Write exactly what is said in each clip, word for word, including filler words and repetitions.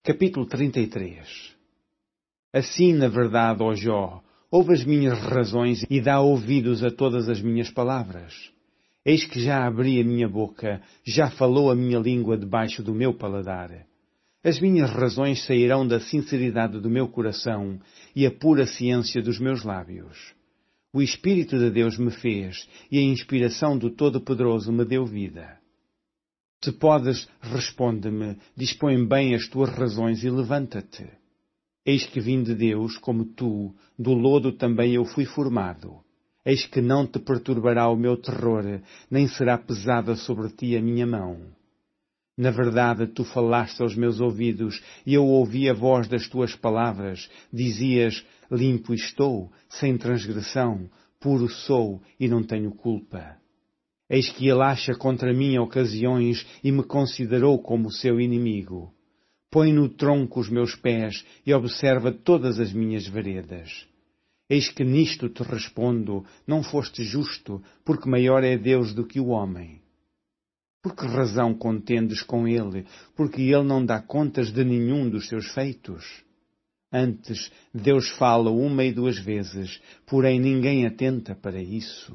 Capítulo trinta e três. Assim, na verdade, ó Jó, ouve as minhas razões e dá ouvidos a todas as minhas palavras. Eis que já abri a minha boca, já falou a minha língua debaixo do meu paladar. As minhas razões sairão da sinceridade do meu coração e a pura ciência dos meus lábios. O Espírito de Deus me fez e a inspiração do Todo-Poderoso me deu vida. Se podes, responde-me, dispõe bem as tuas razões e levanta-te. Eis que vim de Deus, como tu, do lodo também eu fui formado. Eis que não te perturbará o meu terror, nem será pesada sobre ti a minha mão. Na verdade, tu falaste aos meus ouvidos, e eu ouvi a voz das tuas palavras. Dizias, limpo estou, sem transgressão, puro sou e não tenho culpa. Eis que ele acha contra mim ocasiões e me considerou como seu inimigo. Põe no tronco os meus pés e observa todas as minhas veredas. Eis que nisto te respondo, não foste justo, porque maior é Deus do que o homem. Por que razão contendes com ele, porque ele não dá contas de nenhum dos seus feitos? Antes, Deus fala uma e duas vezes, porém ninguém atenta para isso.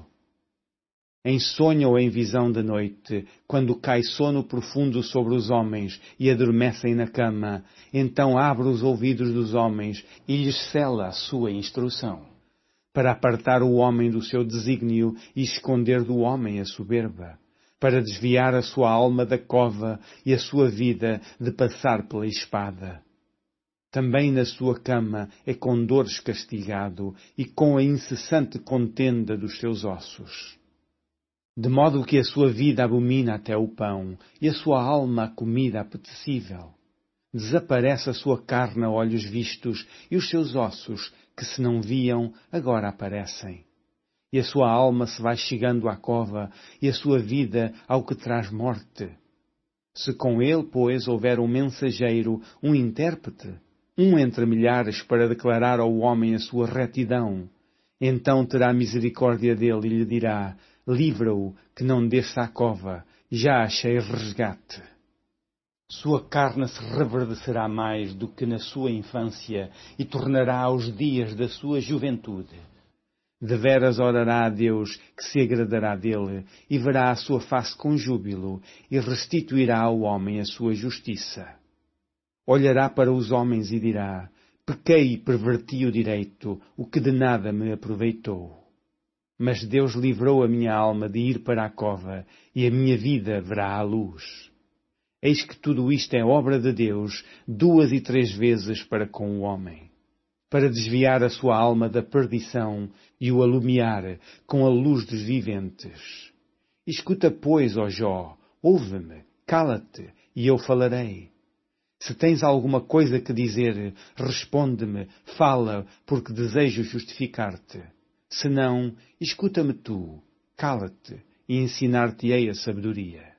Em sonho ou em visão de noite, quando cai sono profundo sobre os homens e adormecem na cama, então abre os ouvidos dos homens e lhes cela a sua instrução, para apartar o homem do seu desígnio e esconder do homem a soberba, para desviar a sua alma da cova e a sua vida de passar pela espada. Também na sua cama é com dores castigado e com a incessante contenda dos seus ossos. De modo que a sua vida abomina até o pão, e a sua alma a comida apetecível. Desaparece a sua carne a olhos vistos, e os seus ossos, que se não viam, agora aparecem. E a sua alma se vai chegando à cova, e a sua vida ao que traz morte. Se com ele, pois, houver um mensageiro, um intérprete, um entre milhares para declarar ao homem a sua retidão, então terá misericórdia dele e lhe dirá, livra-o, que não desça à cova, já achei resgate. Sua carne se reverdecerá mais do que na sua infância e tornará aos dias da sua juventude. Deveras orará a Deus, que se agradará dele, e verá a sua face com júbilo, e restituirá ao homem a sua justiça. Olhará para os homens e dirá, pequei e perverti o direito, o que de nada me aproveitou. Mas Deus livrou a minha alma de ir para a cova, e a minha vida verá a luz. Eis que tudo isto é obra de Deus, duas e três vezes para com o homem, para desviar a sua alma da perdição e o alumiar com a luz dos viventes. Escuta, pois, ó Jó, ouve-me, cala-te, e eu falarei. Se tens alguma coisa que dizer, responde-me, fala, porque desejo justificar-te. Se não, escuta-me tu, cala-te, e ensinar-te-ei a sabedoria.